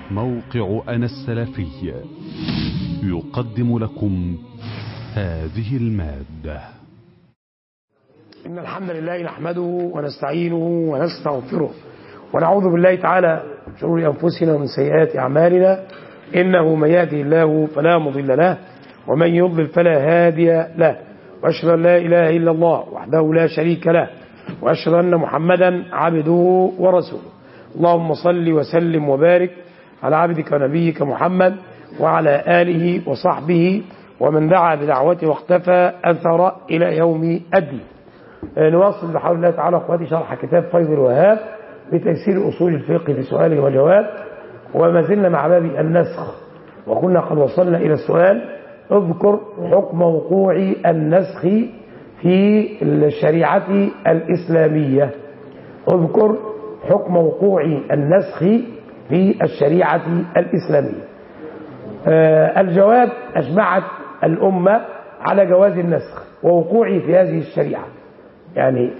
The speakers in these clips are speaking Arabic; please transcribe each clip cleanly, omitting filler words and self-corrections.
موقع أنا السلفي يقدم لكم هذه المادة. إن الحمد لله نحمده ونستعينه ونستغفره ونعوذ بالله تعالى من شرور أنفسنا ومن سيئات أعمالنا، إنه من يهده الله فلا مضل له ومن يضلل فلا هادي له، وأشهد أن لا إله إلا الله وحده لا شريك له، وأشهد أن محمدا عبده ورسوله. اللهم صل وسلم وبارك على عبدك ونبيك محمد وعلى آله وصحبه ومن دعا بدعوته واختفى أثر إلى يوم الدين. نواصل بحول الله تعالى أخواتي شرح كتاب فيض الوهاب بتيسير أصول الفقه في سؤال وجواب، وما زلنا مع باب النسخ، وكنا قد وصلنا إلى السؤال: اذكر حكم وقوع النسخ في الشريعة الإسلامية. اذكر حكم وقوع النسخ في الشريعة الإسلامية. الجواب: أجمعت الأمة على جواز النسخ ووقوعه في هذه الشريعة. يعني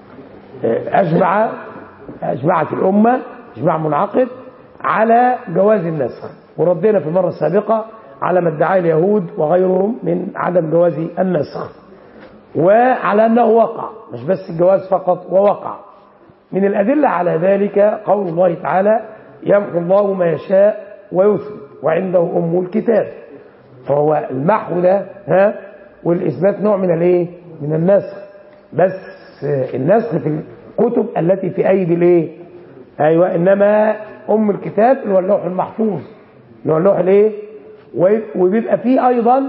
أجمعت الأمة إجماع منعقد على جواز النسخ، وردينا في المرة السابقة على ما ادعاه اليهود وغيرهم من عدم جواز النسخ، وعلى أنه وقع، مش بس الجواز فقط، ووقع. من الأدلة على ذلك قول الله تعالى: يمحو الله ما يشاء ويثبت وعنده أم الكتاب. فهو المحو ده والإثبات نوع من الايه؟ من النسخ، بس النسخ في الكتب التي في أيدي الايه؟ أيوة، إنما أم الكتاب اللي هو اللوح المحفوظ، اللي هو اللوح الايه؟ وبيبقى فيه أيضا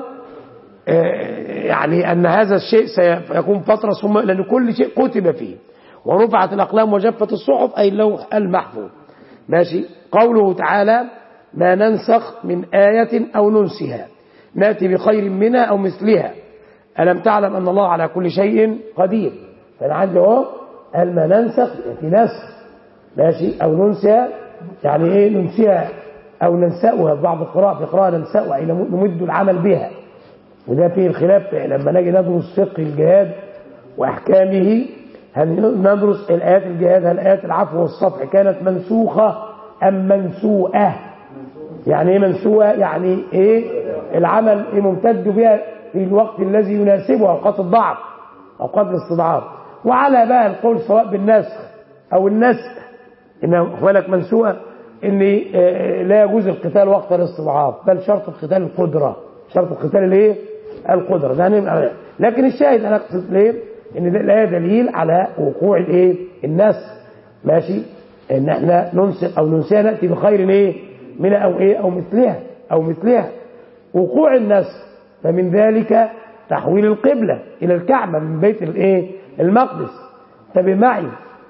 يعني أن هذا الشيء سيكون فترة ثم، لأن كل شيء كتب فيه. ورفعت الأقلام وجفت الصحف، أي اللوح المحفوظ. ماشي. قوله تعالى: ما ننسخ من آية أو ننسها نأتي بخير منها أو مثلها ألم تعلم أن الله على كل شيء قدير. فأنا عندي اهو قال ما ننسخ في نسخ، ماشي، أو ننسها، يعني إيه ننسها أو ننسأها؟ بعض القراء في قراءة ننسأها أي نمد العمل بها، وده فيه الخلاف لما نجي ندرس فقه الجهاد وأحكامه. هل ندرس الآيات الجهاد، هل آيات العفو والصفح كانت منسوخة أم منسوءة؟ يعني إيه منسوءة؟ يعني إيه العمل إيه ممتد بها في الوقت الذي يناسبه، أوقات الضعف، أوقات الاستضعاف. وعلى بقى القول سواء بالنسخ أو النسخ إنه ولك منسوءة، إن لا يجوز القتال وقت الاستضعاف، بل شرط القتال القدرة، شرط القتال الإيه؟ القدرة. ده هنبقى، لكن الشاهد أنا أقصد ليه؟ إن الآية دليل على وقوع الإيه؟ النسخ. ماشي، إن إحنا ننسخ أو ننسيها نأتي بخير إيه؟ منها أو إيه؟ أو مثلها وقوع النسخ. فمن ذلك تحويل القبلة إلى الكعبة من بيت الإيه؟ المقدس. فبمعي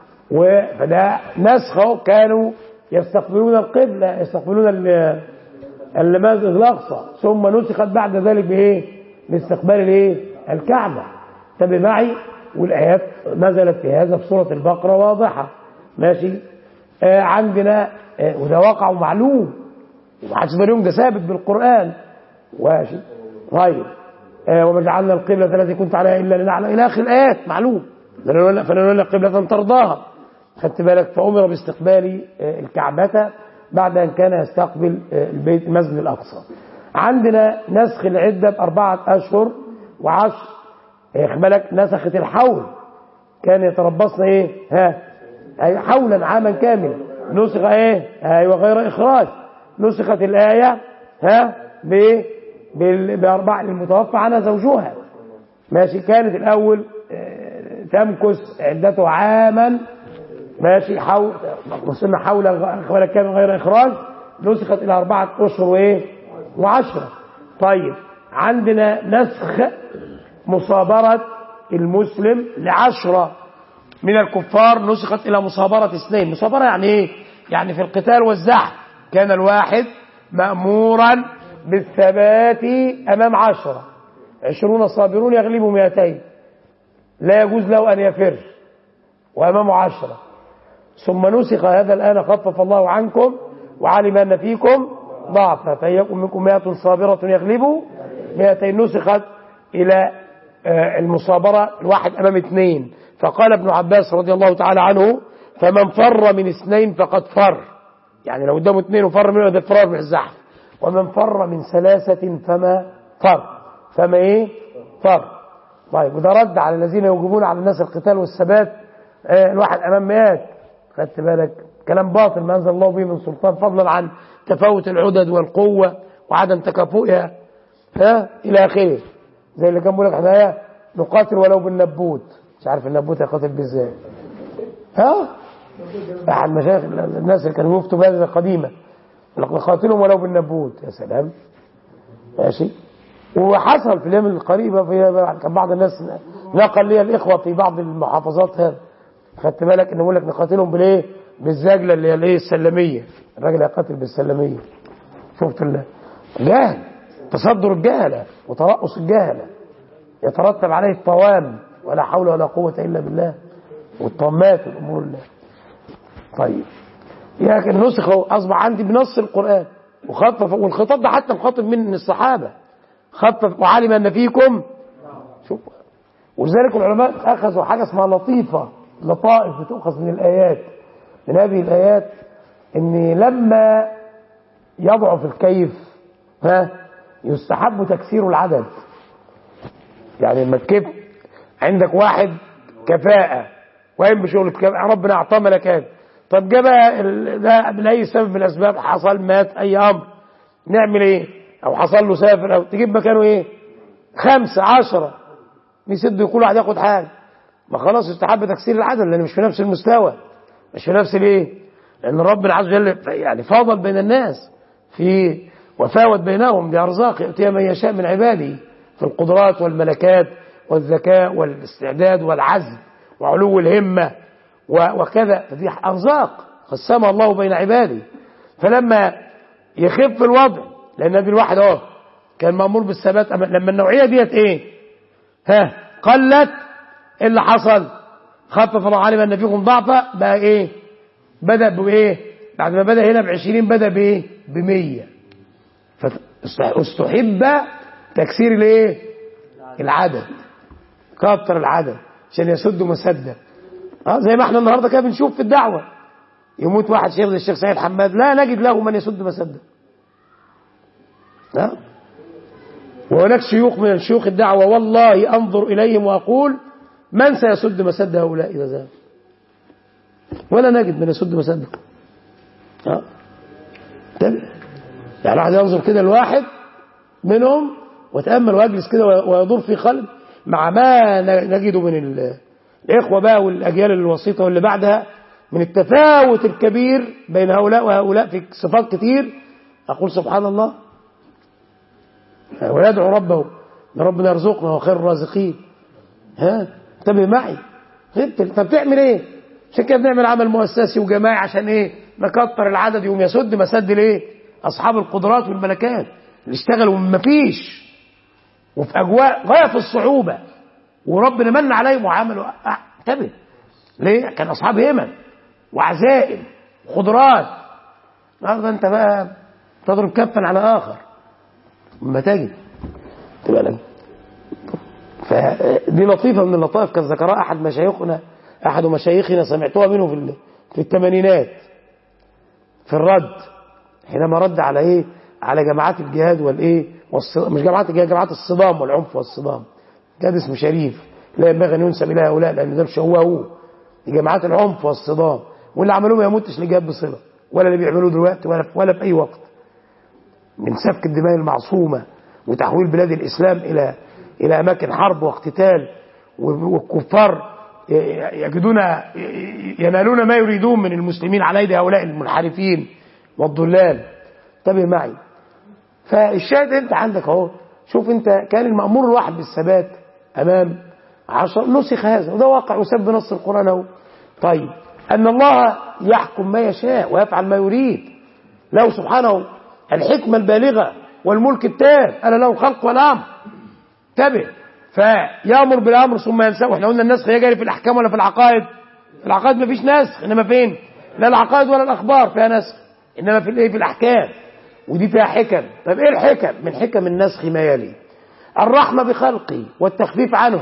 فده نسخه، كانوا يستقبلون القبلة، يستقبلون المسجد الأقصى، ثم نسخت بعد ذلك بإيه؟ باستقبال الإيه؟ الكعبة. فبمعي، والآيات نزلت في هذا في سورة البقرة واضحة. ماشي. عندنا وده واقع ومعلوم، ومحدش اليوم ده ثابت بالقرآن. ماشي. طيب، وما جعلنا القبلة التي كنت عليها إلا لنعلم إلى آخر الآيات معلوم. فلنولى قبلة ترضاها. خدت بالك؟ فأمر باستقبال الكعبة بعد أن كان يستقبل البيت المسجد الأقصى. عندنا نسخ العدة ب4 أشهر و10. بالك نسخت الحول، كان يتربصنا ايه؟ حولا عاما كامل. نسخ ايه؟ ايوه غير اخراج. نسخت الايه باربع المتوفى عنها زوجها. ماشي. كانت الاول تمكث عدته عاما، ماشي، وصلنا حولا كامل غير اخراج. نسخت الى 4 أشهر وايه؟ و10. طيب، عندنا نسخ مصابرة المسلم ل10 من الكفار، نسخت إلى مصابرة 2. مصابرة يعني إيه؟ يعني في القتال والزحف كان الواحد مأمورا بالثبات أمام 10. 20 صابرون يغلبوا 200، لا يجوز له أن يفر وأمامه 10. ثم نسخ هذا الآن: خفف الله عنكم وعلم أن فيكم ضعفا فيكن منكم 100 صابرة يغلبوا 200. نسخت إلى المصابرة الواحد أمام 2. فقال ابن عباس رضي الله تعالى عنه: فمن فر من 2 فقد فر. يعني لو قدامه اثنين وفر منه ده فرار من الزحف. ومن فر من ثلاثة فما فر. طيب وده رد على الذين يوجبون على الناس القتال والثبات. الواحد امام مئات، خدت بالك؟ كلام باطل ما انزل الله به من سلطان، فضلا عن تفاوت العدد والقوه وعدم تكافؤها الى اخره. زي اللي كان بيقول لك احنا نقاتل ولو بالنبوت. مش عارف النبوت هيقاتل بازاي. احد مشايخ الناس اللي كانوا يفتوا بهذه القديمه نقاتلهم ولو بالنبوت. يا سلام. ماشي. وحصل في الايام القريبه كان بعض الناس نقل لي الاخوه في بعض المحافظات هذا، خدت بالك؟ ان يقول لك نقاتلهم بالايه؟ بالزجله اللي هي الايه؟ السلميه. الراجل هيقاتل بالسلميه. شفت الجهل، تصدر الجهله وترأس الجهله يترتب عليه الطوام، ولا حول ولا قوه الا بالله، والطامات والامور الله. طيب لكن نسخ اصبح عندي بنص القران وخطف، والخطاب ده حتى مخاطب من الصحابه، خطف وعلم ان فيكم. شوف، ولذلك العلماء اخذوا حاجه اسمها لطائف بتؤخذ من الايات، من هذه الايات، ان لما يضعف الكيف يستحب تكسير العدد. يعني لما تكف عندك واحد كفاءه وين بشغل كفاءه، ربنا اعطاه ملكات، طب جاب ده لاي سبب من الاسباب، حصل مات اي امر، نعمل ايه؟ او حصل له سافر، او تجيب مكانه ايه؟ 5 10 بيسدوا كل واحد ياخد حاجه. ما خلاص يستحب تكسير العدد، لان مش في نفس المستوى، مش في نفس الايه، لان ربنا عز وجل يعني فاضل بين الناس في وفاوت بينهم بارزاق يؤتيها من يشاء من عباده في القدرات والملكات والذكاء والاستعداد والعزم وعلو الهمه وكذا. فدي ارزاق قسمها الله بين عباده. فلما يخف الوضع، لان النبي الواحد كان مامور بالثبات، لما النوعيه ديت قلت، ايه اللي حصل؟ خفف الله علم ان فيكم ضعفا، بقى ايه؟ بدا بايه؟ بعد ما بدا هنا ب20 بدا بايه؟ ب100. فاستحب تكسير الايه؟ العدد، كتر العدد عشان يسد مسدا. زي ما احنا النهارده كده بنشوف في الدعوه، يموت واحد شيخ زي الشيخ سيد حماد، لا نجد له من يسد مسدا. وهناك شيوخ من شيوخ الدعوه والله انظر اليهم واقول من سيسد مسد هؤلاء اذا ذهب؟ ولا نجد من يسد مسده. يعني واحد ينظر كده الواحد منهم وتأمل ويجلس كده ويدور في قلب مع ما نجده من الإخوة بقى والأجيال الوسيطة واللي بعدها من التفاوت الكبير بين هؤلاء وهؤلاء في صفات كتير. أقول سبحان الله. ويدعو ربه ان ربنا يرزقنا وخير الرازقين. انتبه معي. انت بتعمل ايه؟ عشان كده بنعمل عمل مؤسسي وجماعي عشان ايه؟ نكتر العدد يوم يسد مسد الايه؟ اصحاب القدرات والملكات اللي اشتغلوا من مفيش وفي اجواء غايه في الصعوبه، وربنا من عليهم وعملوا. انتبه ليه؟ كان اصحاب همم وعزائم وقدرات. النهارده انت بقى تضرب كفا على اخر ما تجد تبقى لك. فدي لطيفه من اللطائف كان ذكرها احد مشايخنا سمعتها منه في الثمانينات في الرد، حينما رد على ايه؟ على جماعات الجهاد والايه مش جماعات الجهاد، جماعات الصدام والعنف والصدام. جهاد اسم شريف لا ينبغي ان ينسب الى هؤلاء، لان ده مش هو دي جماعات العنف والصدام، واللي عملوه ما يموتش لجهاد بصله، ولا اللي بيعملوه دلوقتي ولا في اي وقت من سفك الدماء المعصومه وتحويل بلاد الاسلام الى اماكن حرب واقتتال، والكفار ينالون ما يريدون من المسلمين على ايدي هؤلاء المنحرفين والضلال. انتبه معي. فالشاهد انت عندك اهو، شوف انت كان المأمور الواحد بالثبات امام 10 نسخ هذا، وده واقع وسب بنص القرآن اهو. طيب ان الله يحكم ما يشاء ويفعل ما يريد، له سبحانه الحكمة البالغة والملك التام، ألا له الخلق والأمر. انتبه. فيأمر بالأمر ثم ينساه. واحنا قلنا النسخ يجري في الأحكام ولا في العقائد؟ في العقائد مفيش نسخ، إنما فين؟ لا العقائد ولا الأخبار فيها نسخ، إنما في الإيه؟ في الأحكام، ودي فيها حكم. طب إيه الحكم؟ من حكم النسخ ما يلي: الرحمة بخلقه والتخفيف عنه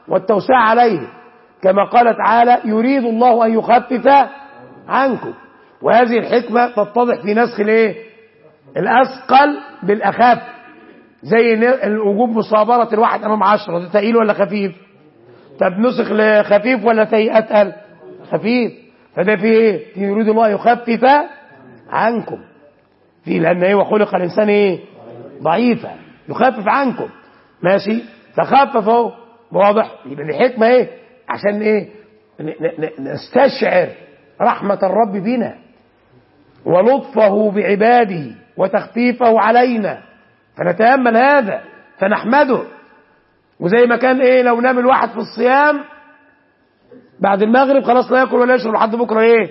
والتوسع عليه، كما قال تعالى: يريد الله أن يخفف عنكم وهذه الحكمة تتضح في نسخ الايه؟ الأثقل بالأخف، زي وجوب مصابرة الواحد أمام 10، ده ثقيل ولا خفيف؟ طب نسخ خفيف ولا أتقل؟ خفيف. فده فيه ايه؟ فيه يريد الله يخفف عنكم، فيه لأن ايه؟ وخلق الإنسان ايه؟ ضعيفا، يخفف عنكم. ماشي، فخفف اهو، واضح. يبقى الحكمة ايه؟ عشان ايه؟ نستشعر رحمة الرب بنا ولطفه بعباده وتخفيفه علينا، فنتأمل هذا فنحمده. وزي ما كان ايه؟ لو نام الواحد في الصيام بعد المغرب خلاص لا ياكل ولا يشرب لحد بكره ايه؟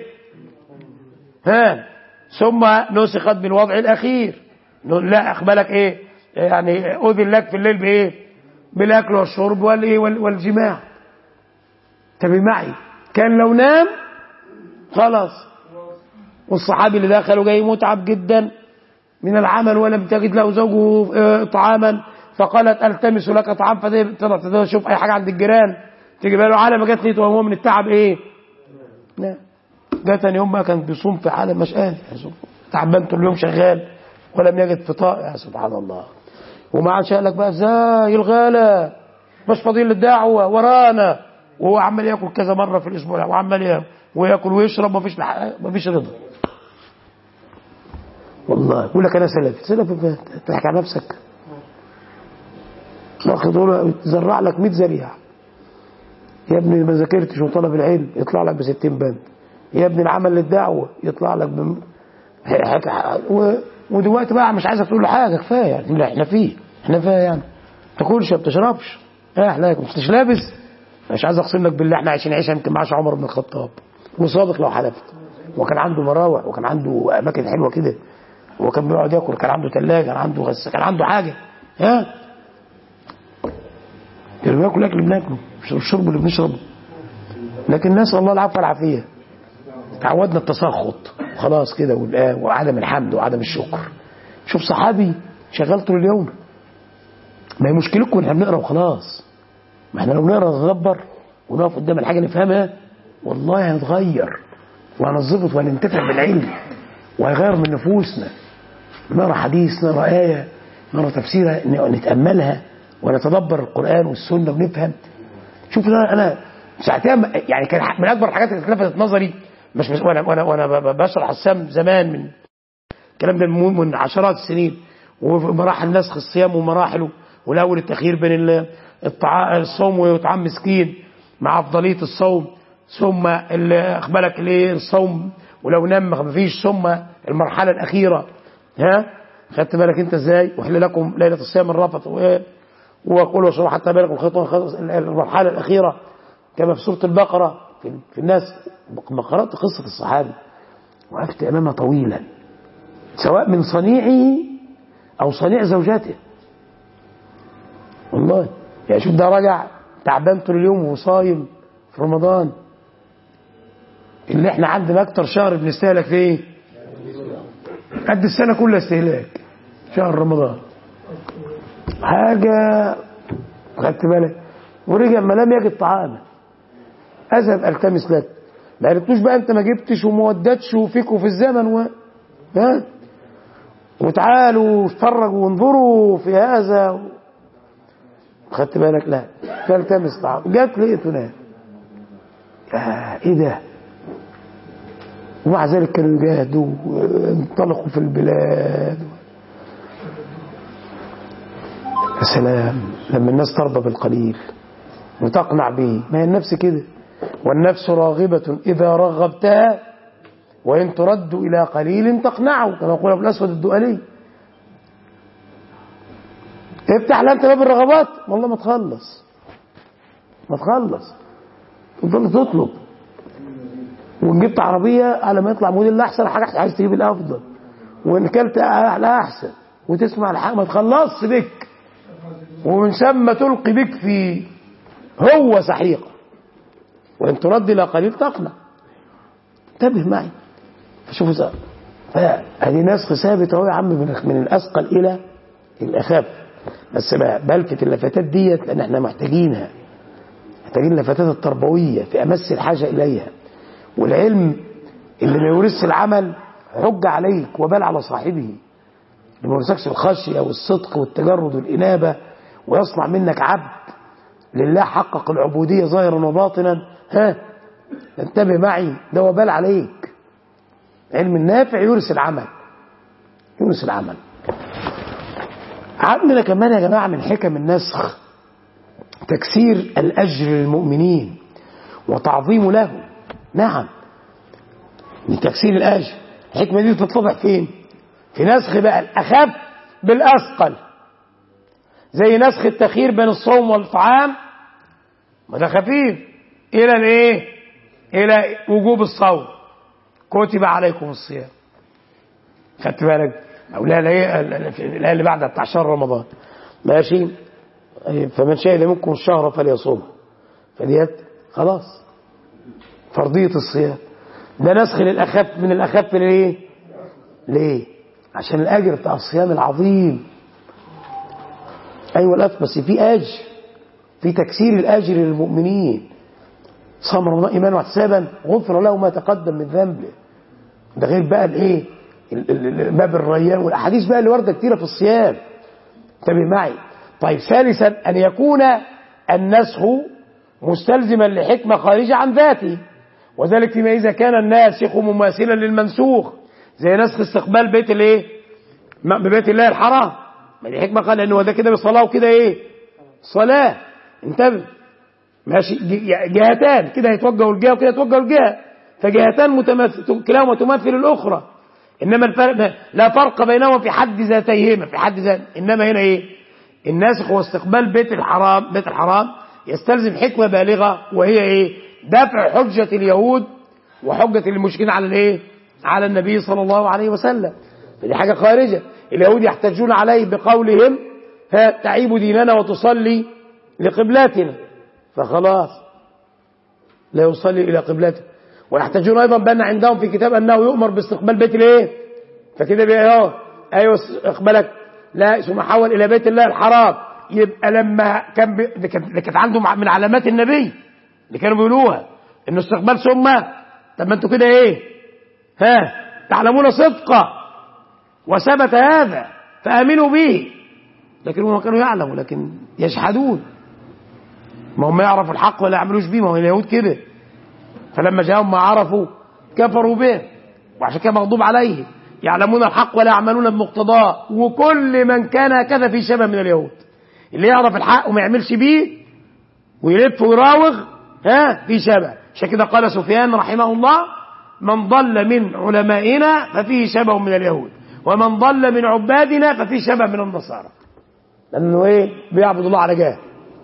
ثم نسخت بالوضع الاخير، لا اقبلك ايه؟ يعني اذن لك في الليل بايه؟ بالاكل والشرب والايه؟ والجماع. انتبه معي، كان لو نام خلاص. والصحابي اللي دخل وجاي متعب جدا من العمل ولم تجد له زوجه طعاما، فقالت التمس لك طعام، فطلع شوف اي حاجه عند الجيران تجيب له. على ما جت لقيته وهو من التعب ايه؟ لا، جه تاني يوم بقى كان بيصوم في حاله مش قادر، تعبان طول اليوم شغال ولم يجد فطار. يا سبحان الله. وما عادش قال لك بقى ازاي الغالة مش فاضيين للدعوه ورانا، وهو عمال ياكل كذا مره في الاسبوع وعمال وياكل ويشرب، مفيش رضا. والله يقول لك انا سلفي تضحك على نفسك. تقول تزرع لك 100 زريعه يا ابني، ما ذاكرتش وطلب العلم يطلع لك ب60 بند، يا ابني العمل للدعوه يطلع لك ودلوقتي بقى مش عايزك تقول له حاجه، كفايه يعني. لا احنا فيه يعني، ما تاكلش ما بتشربش، احلاك مش لابس. مش عايز اقسم لك بالله احنا عايشين عيشه يمكن معاش عمر بن الخطاب، وصادق لو حلفت. وكان عنده مراوح وكان عنده اماكن حلوه كده، وكان بيقعد ياكل، كان عنده ثلاجه، كان عنده غسالة، كان عنده حاجه. اللي بياكل اكل بناكله، الشرب اللي بنشربه. لكن نسال الله العفو والعافيه. تعودنا التسخط خلاص كده، وعدم الحمد وعدم الشكر. شوف صحابي شغال طول اليوم، ما هي مشكلتكم احنا بنقرا وخلاص. ما احنا لو نقرا نتدبر ونقف قدام الحاجه نفهمها والله هنتغير وهنظبط وهننتفع بالعلم وهيغير من نفوسنا. نقرا حديث، نقرا ايه، نقرا تفسيرها، نتاملها ونتدبر القران والسنه ونفهم. شوف انا ساعتها يعني كان من اكبر الحاجات اللي لفتت نظري، مش وانا بشرح السام زمان، من الكلام ده من عشرات السنين، ومراحل نسخ الصيام ومراحله، والاول التخيير بين الصوم ويطعم مسكين مع افضليه الصوم، ثم اقبلك ليه الصوم ولو نام ما فيش، ثم المرحله الاخيره. خدت بالك انت ازاي؟ واحل لكم ليله الصيام الرفث وقولوا واشربوا حتى بالكم الخطوه. المرحله الاخيره كما في سوره البقره في الناس. ما قرات قصه الصحابي وقفت امامها طويلا، سواء من صنيعه او صنيع زوجاته. والله يعني شوف ده رجع تعبان طول اليوم وصايم في رمضان، اللي احنا عندنا اكتر شهر بنستهلك فيه قد السنه كلها استهلاك، شهر رمضان حاجه. خدت بالك؟ ورجع ما لم يجد طعاما اذهب التمس لك، ما قلتوش بقى انت ما جبتش وما ودتش وفيكوا في الزمن وتعالوا اتفرجوا وانظروا في هذا. خدت بالك؟ لا، تلتمس طعام. جات لقيته نام. ايه ده؟ ومع ذلك كانوا يجاهدوا وانطلقوا في البلاد. يا سلام لما الناس ترضى بالقليل وتقنع به. ما هي النفس كده، والنفس راغبة إذا رغبتها وإن ترد إلى قليل تقنعه، كما يقول ابو الأسود الدؤلي. افتح لأنت باب الرغبات والله ما تخلص، تفضل تطلب. وإن جبت عربية على ما يطلع موديل الأحسن حاجة عايز تجيب الأفضل، وإن كلت الأحسن وتسمع الحاجة ما تخلصش بك، ومن ثم تلقي بك في هو سحيقة، وإن ترد إلى قليل تقنع. انتبه معي. فشوفوا هذه نسخ ثابت اهو يا عم، من الأثقل إلى الأخف. بس بلفت اللفتات ديت لأن احنا محتاجينها، محتاجين اللفتات التربوية في أمس الحاجة إليها. والعلم اللي ما يورثش العمل حجة عليك وبال على صاحبه. اللي ما يورثكش الخشية والصدق والتجرد والإنابة ويصنع منك عبد لله حقق العبودية ظاهرا وباطنا، انتبه معي، ده وبال عليك. علم النافع يورث العمل، يورث العمل. عندنا كمان يا جماعة من حكم النسخ تكسير الأجر للمؤمنين وتعظيم له. نعم، من تكسير الأجر. الحكمة دي تتضح فين؟ في نسخ بقى الأخف بالأثقل، زي نسخ التخيير بين الصوم والطعام، ما ده خفيف، إلى الإيه؟ إلى وجوب الصوم، كتب عليكم الصيام. خدت بالك؟ أو لا الآية اللي بعدها بتاع شهر رمضان، ماشي؟ فمن شهد منكم الشهر فليصوم، فديت خلاص فرضية الصيام. ده نسخ للأخف من الأخف ليه؟ ليه؟ عشان الأجر بتاع الصيام العظيم. أيوة الأخ، بس في أجر، في تكسير الأجر للمؤمنين. صام رمضان إيمانا واحتسابا غفر له ما تقدم من ذنبه. ده غير بقى الإيه؟ باب الريان والأحاديث بقى اللي واردة كتيرة في الصيام. انتبه معي. طيب، ثالثا أن يكون النسخ مستلزما لحكمة خارجة عن ذاته، وذلك فيما إذا كان الناسخ مماثلا للمنسوخ، زي نسخ استقبال بيت الايه؟ ببيت الله الحرام. ما دي حكمة، قال انه ده كده بصلاة وكده ايه؟ صلاة. انتبه، ماشي، جهتان كده يتوجهوا الجهة وكده يتوجهوا الجهة، فجهتان كلاهما تمثل الأخرى، إنما الفرق لا فرق بينهما في حد ذاتيهما، في حد ذات. إنما هنا ايه؟ الناسخ هو استقبال بيت الحرام يستلزم حكمة بالغة، وهي ايه؟ دفع حجة اليهود وحجة المشركين على الايه؟ على النبي صلى الله عليه وسلم. فدي حاجة خارجة. اليهود يحتجون عليه بقولهم تعيب ديننا وتصلي لقبلاتنا، فخلاص لا يصلي إلى قبلته. ويحتجون أيضا بأن عندهم في كتاب أنه يؤمر باستقبال بيت الايه؟ فكده بقى ايوه اقبلك، لا ثم حول إلى بيت الله الحرام. يبقى لما كانت عنده من علامات النبي اللي كانوا بيقولوها انه استقبال ثم، طب ما انتوا كده ايه؟ تعلمون صدقه وثبت هذا فآمنوا به. لكن هم كانوا يعلموا لكن يجحدون. ما هم يعرفوا الحق ولا يعملوش به، ما هو اليهود كده. فلما جاءهم ما عرفوا كفروا به، وعشان كده مغضوب عليه. يعلمون الحق ولا يعملون بمقتضاه. وكل من كان هكذا في شبه من اليهود، اللي يعرف الحق وما يعملش بيه ويلف ويراوغ في شبه. عشان كده قال سفيان رحمه الله: من ضل من علمائنا ففيه شبه من اليهود، ومن ضل من عبادنا ففيه شبه من النصارى. لأنه ايه؟ بيعبد الله على جهل،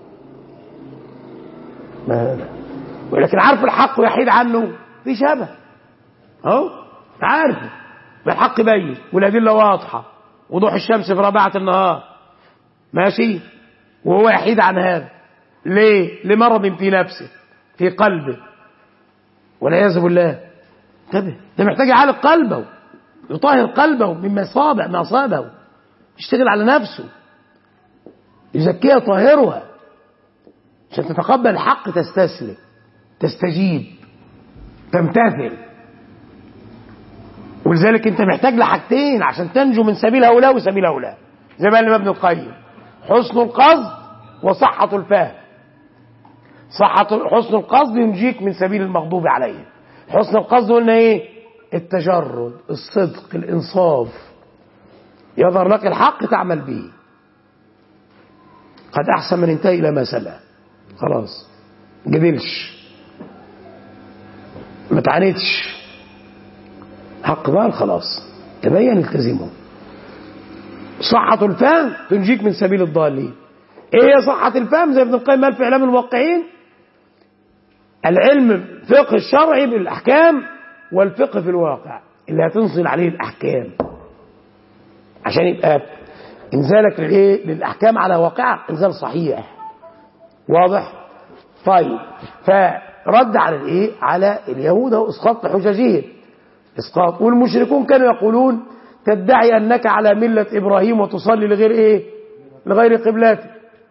ولكن عارف الحق ويحيد عنه في شبه. اهو عارف بالحق بين والأدلة واضحة وضوح الشمس في رابعة النهار، ماشي، وهو يحيد عن هذا. ليه؟ لمرض في نفسه في قلبه والعياذ بالله. انتبه، ده محتاج يعالج قلبه، يطهر قلبه مما أصابه، يشتغل على نفسه، يزكيها طاهرها عشان تتقبل الحق، تستسلم، تستجيب، تمتثل. ولذلك انت محتاج لحاجتين عشان تنجو من سبيل هؤلاء وسبيل هؤلاء، زي ما قال ابن القيم: حسن القصد وصحة الفهم. حسن القصد ينجيك من سبيل المغضوب عليه. حسن القصد قلنا ايه؟ التجرد، الصدق، الانصاف، يظهر لك الحق تعمل به. قد احسن من انتهى الى ما سمع، خلاص جدلش، ما تعاندش، حق بقى خلاص تبين التزمه. صحة الفهم تنجيك من سبيل الضالين. ايه هي صحة الفهم؟ زي ابن القيم قال في اعلام الموقعين: العلم فقه الشرعي بالاحكام والفقه في الواقع، اللي هتنزل عليه الاحكام عشان يبقى انزالك للاحكام على واقعها انزال صحيح واضح. طيب، فرد على الايه؟ على اليهود واسقاط حججهم، اسقاط. والمشركون كانوا يقولون: تدعي انك على مله ابراهيم وتصلي لغير ايه؟ لغير قبلته.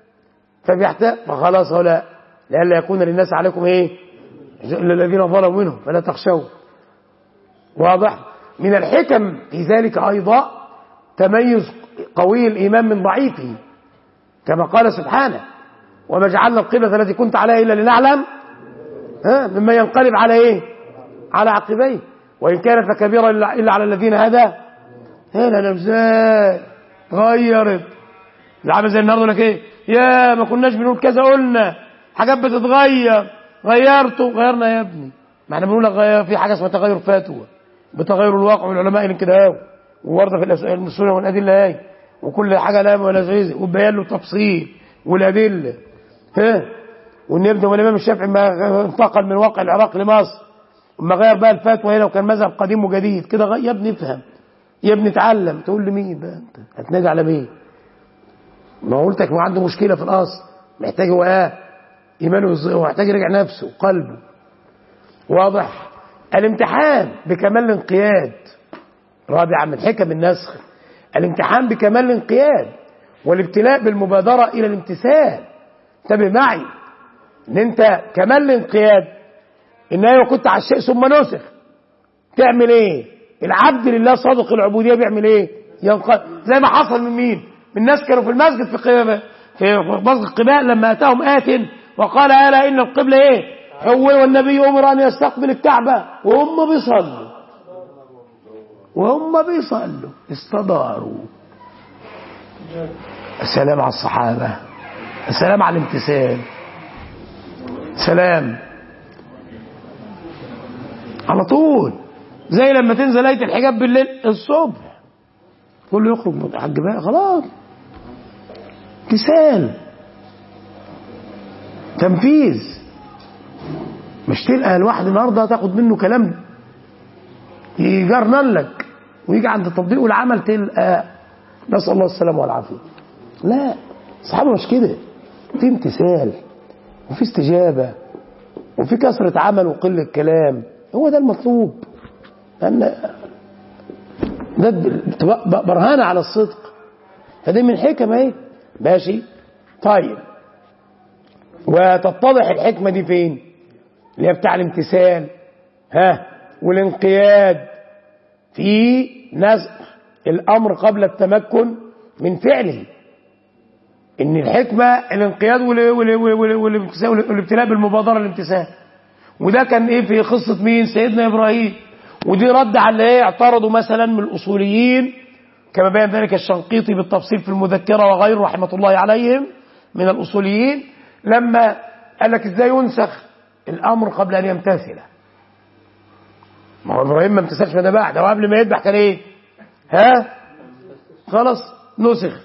فخلاص هؤلاء لئلا يكون للناس عليكم ايه؟ الا الذين ظلموا منهم فلا تخشوا. واضح؟ من الحكم في ذلك أيضا تميز قوي الإيمان من ضعيفه، كما قال سبحانه: وما جعلنا القبلة التي كنت عليها إلا لنعلم مما ينقلب على إيه؟ على عقبيه، وإن كان فكبيرا إلا على الذين هدى. هنا نفسها غيرت العمل زي النهارده لك إيه؟ يا ما كناش بنقول كذا، قلنا حاجات بتتغير، غيرنا يا ابني. ما احنا بنقول لك غير في حاجة اسمها تغير فتوى بتغير الواقع، والعلماء اللي كده اهو، وورده في السنة والأدلة اهي، وكل حاجة لا ولا زي وبيان له تفصيل والأدلة. وان يبدو والإمام الشافعي ما انتقل من واقع العراق لمصر، اما غير بقى الفتوى هنا، وكان مذهب قديم وجديد كده. يا ابني افهم، يا ابني اتعلم. تقول لي مين بقى انت؟ هتنادي على مين؟ ما قلت لك ما عنده مشكلة في الأصل، محتاج هو إيمانه يصغر، ومحتاج يرجع نفسه وقلبه. واضح؟ الامتحان بكمال الانقياد. رابعا من حكم النسخ الامتحان بكمال الانقياد والابتلاء بالمبادرة إلى الامتثال. انتبه معي ان انت كمال الانقياد ان ايوه كنت على الشيء ثم نسخ، تعمل ايه؟ العبد لله صادق العبودية بيعمل ايه؟ ينقاد. زي ما حصل من مين؟ من ناس كانوا في المسجد في مسجد قباء لما اتاهم آت وقال: ألا إن القبلة ايه؟ حول، والنبي أمر أن يستقبل الكعبة، وهم بيصلوا استداروا. السلام على الصحابة، السلام على الامتثال، سلام على طول. زي لما تنزل آية الحجاب بالليل الصبح كله يخرج متحجب بقى، خلاص امتثال تنفيذ. مش تلقى الواحد النهارده تاخد منه كلام يجرنن لك، ويجي عند التطبيق والعمل تلقى نسأل الله السلامة والعافية. لا، الصحابة مش كده، في امتثال وفي استجابة وفي كثرة عمل وقلة كلام. هو ده المطلوب، أن ده برهانة على الصدق. فدي من حكمة ايه؟ ماشي. طيب، وتتضح الحكمة دي فين؟ اللي هي بتاع الامتثال والانقياد في نزع الأمر قبل التمكن من فعله. إن الحكمة الانقياد والابتلاء بالمبادرة الامتثال. وده كان إيه في قصة مين؟ سيدنا إبراهيم. ودي رد على اللي اعترضوا مثلا من الأصوليين، كما بين ذلك الشنقيطي بالتفصيل في المذكرة وغيره رحمة الله عليهم من الأصوليين، لما قال لك إزاي ينسخ الأمر قبل أن يمتثل؟ ما هو إبراهيم ما امتثلش ده بعد، وقبل ما يذبح كان إيه؟ خلاص نسخ.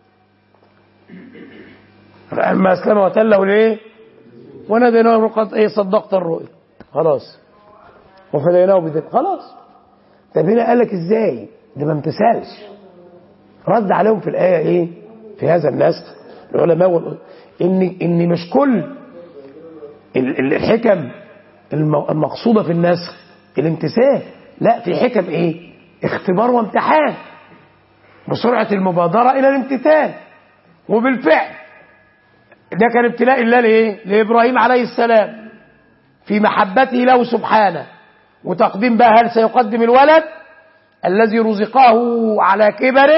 فأما أسلم وتله ليه؟ وناديناه قد إيه؟ صدقت الرؤيا، خلاص وفديناه بذبح، خلاص. طب هنا قال لك إزاي؟ ده ما امتثلش. رد عليهم في الآية إيه؟ في هذا النسخ العلماء إن مش كل الحكم المقصودة في النسخ الامتثال، لا، في حكم ايه؟ اختبار وامتحان بسرعة المبادرة الى الامتثال. وبالفعل ده كان ابتلاء الله لايه؟ لابراهيم عليه السلام في محبته له سبحانه، وتقديم بقى هل سيقدم الولد الذي رزقه على كبر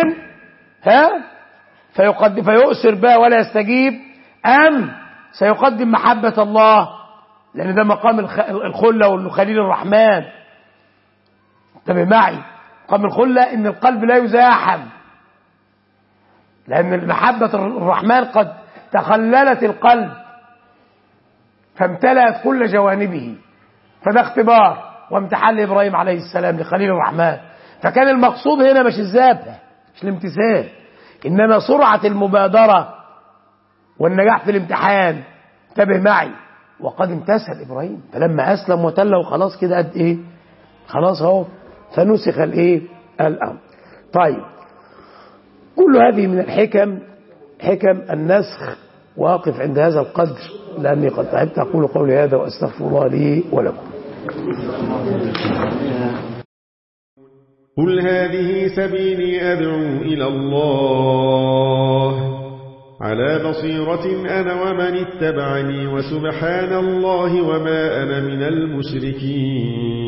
فيؤثر بقى ولا يستجيب، ام سيقدم محبة الله، لأن ده مقام الخلة والخليل الرحمن. انتبه معي، مقام الخلة إن القلب لا يزاحم، لأن محبة الرحمن قد تخللت القلب فامتلأت كل جوانبه. فده اختبار وامتحان لإبراهيم عليه السلام لخليل الرحمن. فكان المقصود هنا مش الذبح، مش الامتثال، إنما سرعة المبادرة والنجاح في الامتحان. انتبه معي، وقد امتثل إبراهيم فلما أسلم وتله خلاص كده قد إيه؟ خلاص اهو، فنسخ الإيه؟ الأمر. طيب، كل هذه من الحكم، حكم النسخ. واقف عند هذا القدر لأني قد تعبت. أقول قولي هذا وأستغفر الله لي ولكم. قل هذه سبيلي أدعو إلى الله على بصيرة أنا ومن اتبعني، وسبحان الله وما أنا من المشركين.